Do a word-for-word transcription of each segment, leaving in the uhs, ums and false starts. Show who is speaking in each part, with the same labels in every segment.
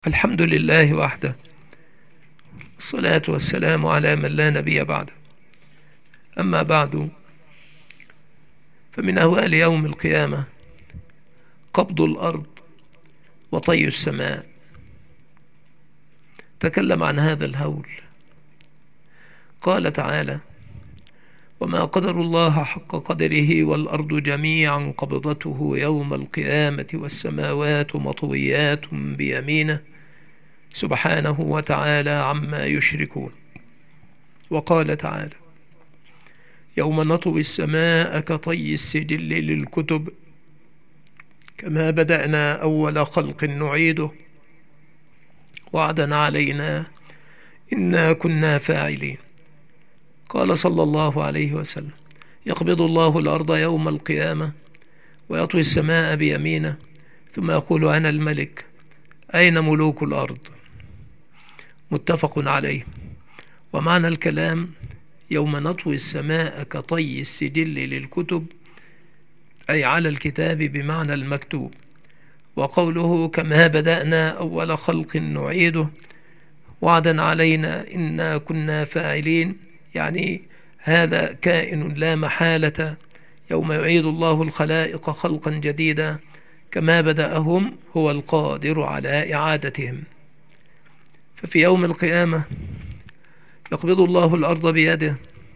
Speaker 1: الحمد لله وحده، الصلاة والسلام على من لا نبي بعده. أما بعد، فمن أهوال يوم القيامة قبض الأرض وطي السماء. تكلم عن هذا الهول، قال تعالى: وما قدر الله حق قدره والأرض جميعا قبضته يوم القيامة والسماوات مطويات بيمينه سبحانه وتعالى عما يشركون. وقال تعالى: يوم نطوي السماء كطي السجل للكتب كما بدأنا أول خلق نعيده وعدا علينا إنا كنا فاعلين. قال صلى الله عليه وسلم: يقبض الله الأرض يوم القيامة ويطوي السماء بيمينه ثم يقول: أنا الملك، أين ملوك الأرض؟ متفق عليه. ومعنى الكلام: يوم نطوي السماء كطي السجل للكتب، أي على الكتاب بمعنى المكتوب. وقوله كما بدأنا أول خلق نعيده وعدا علينا إنا كنا فاعلين، يعني هذا كائن لا محالة يوم يعيد الله الخلائق خلقا جديدا كما بدأهم هو القادر على إعادتهم. ففي يوم القيامة يقبض الله الأرض بيده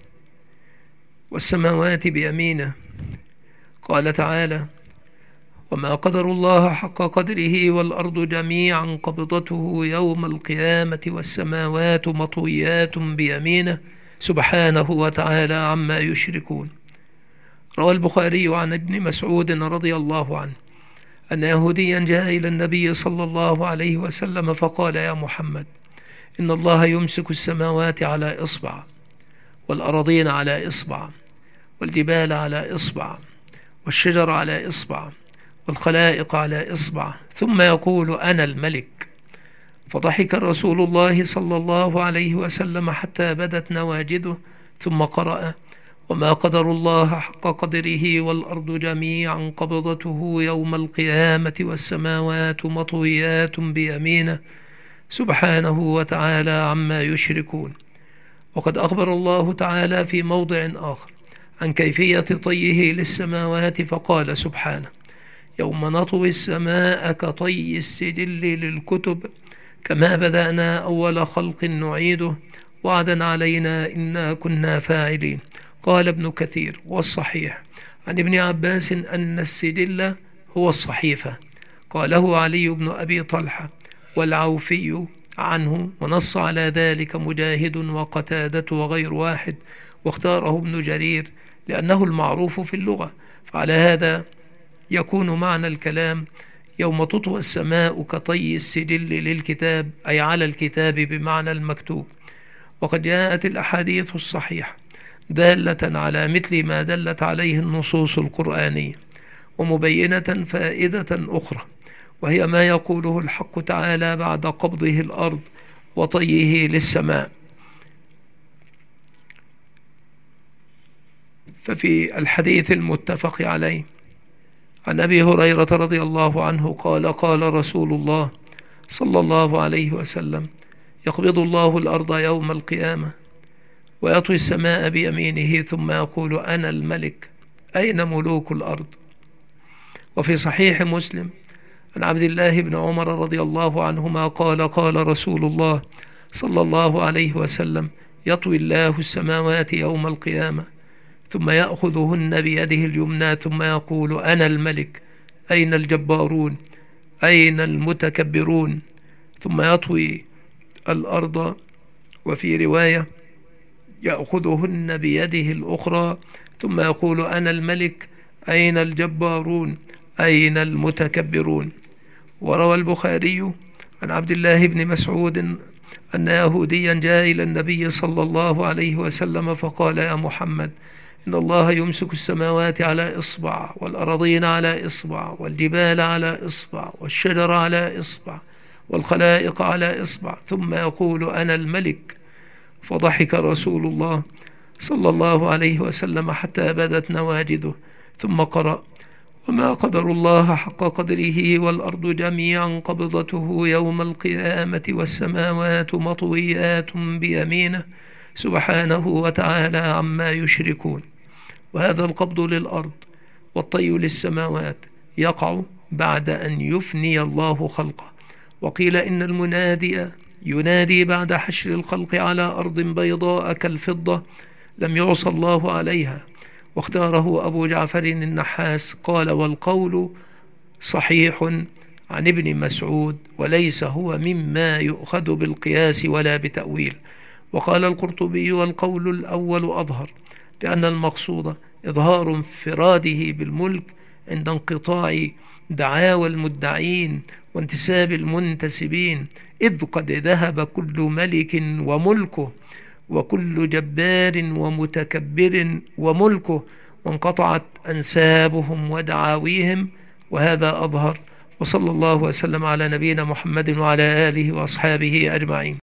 Speaker 1: والسماوات بيمينه. قال تعالى: وما قدر الله حق قدره والأرض جميعا قبضته يوم القيامة والسماوات مطويات بيمينه سبحانه وتعالى عما يشركون. روى البخاري عن ابن مسعود رضي الله عنه أن يهوديا جاء إلى النبي صلى الله عليه وسلم فقال: يا محمد، إن الله يمسك السماوات على إصبع والأراضين على إصبع والجبال على إصبع والشجر على إصبع والخلائق على إصبع، ثم يقول: أنا الملك. فضحك رسول الله صلى الله عليه وسلم حتى بدت نواجذه، ثم قرأ: وما قدر الله حق قدره والأرض جميعا قبضته يوم القيامة والسماوات مطويات بيمينه سبحانه وتعالى عما يشركون. وقد أخبر الله تعالى في موضع آخر عن كيفية طيه للسماوات فقال سبحانه: يوم نطوي السماء كطي السجل للكتب كما بدأنا أول خلق نعيده وعدا علينا إنا كنا فاعلين. قال ابن كثير: والصحيح عن ابن عباس أن السجل هو الصحيفة. قاله علي بن أبي طلحة والعوفي عنه، ونص على ذلك مجاهد وقتادة وغير واحد، واختاره ابن جرير لأنه المعروف في اللغة. فعلى هذا يكون معنى الكلام: يوم تطوى السماء كطي السجل للكتاب، أي على الكتاب بمعنى المكتوب. وقد جاءت الأحاديث الصحيحة دالة على مثل ما دلت عليه النصوص القرآنية، ومبينة فائدة أخرى، وهي ما يقوله الحق تعالى بعد قبضه الأرض وطيه للسماء. ففي الحديث المتفق عليه عن أبي هريرة رضي الله عنه قال: قال رسول الله صلى الله عليه وسلم: يقبض الله الأرض يوم القيامة ويطوي السماء بيمينه ثم يقول: أنا الملك، أين ملوك الأرض؟ وفي صحيح مسلم عن عبد الله بن عمر رضي الله عنهما قال: قال رسول الله صلى الله عليه وسلم: يطوي الله السماوات يوم القيامة ثم يأخذهن بيده اليمنى ثم يقول: أنا الملك، أين الجبارون، أين المتكبرون؟ ثم يطوي الأرض، وفي رواية: يأخذهن بيده الأخرى ثم يقول: أنا الملك، أين الجبارون، أين المتكبرون؟ وروى البخاري عن عبد الله بن مسعود أن يهوديا جاء إلى النبي صلى الله عليه وسلم فقال: يا محمد، إن الله يمسك السماوات على إصبع والأراضين على إصبع والجبال على إصبع والشجر على إصبع والخلائق على إصبع، ثم يقول: أنا الملك. فضحك رسول الله صلى الله عليه وسلم حتى بدت نواجذه، ثم قرأ: وما قدر الله حق قدره والأرض جميعا قبضته يوم القيامة والسماوات مطويات بيمينه سبحانه وتعالى عما يشركون. وهذا القبض للأرض والطي للسماوات يقع بعد أن يفني الله خلقه. وقيل إن المنادي ينادي بعد حشر الخلق على أرض بيضاء كالفضة لم يعص الله عليها، واختاره أبو جعفر النحاس قال: والقول صحيح عن ابن مسعود وليس هو مما يؤخذ بالقياس ولا بتأويل. وقال القرطبي: والقول الأول أظهر، لأن المقصود إظهار انفراده بالملك عند انقطاع دعاوى المدعين وانتساب المنتسبين، إذ قد ذهب كل ملك وملكه وكل جبار ومتكبر وملكه، وانقطعت أنسابهم ودعاويهم، وهذا أظهر. وصلى الله وسلم على نبينا محمد وعلى آله وأصحابه أجمعين.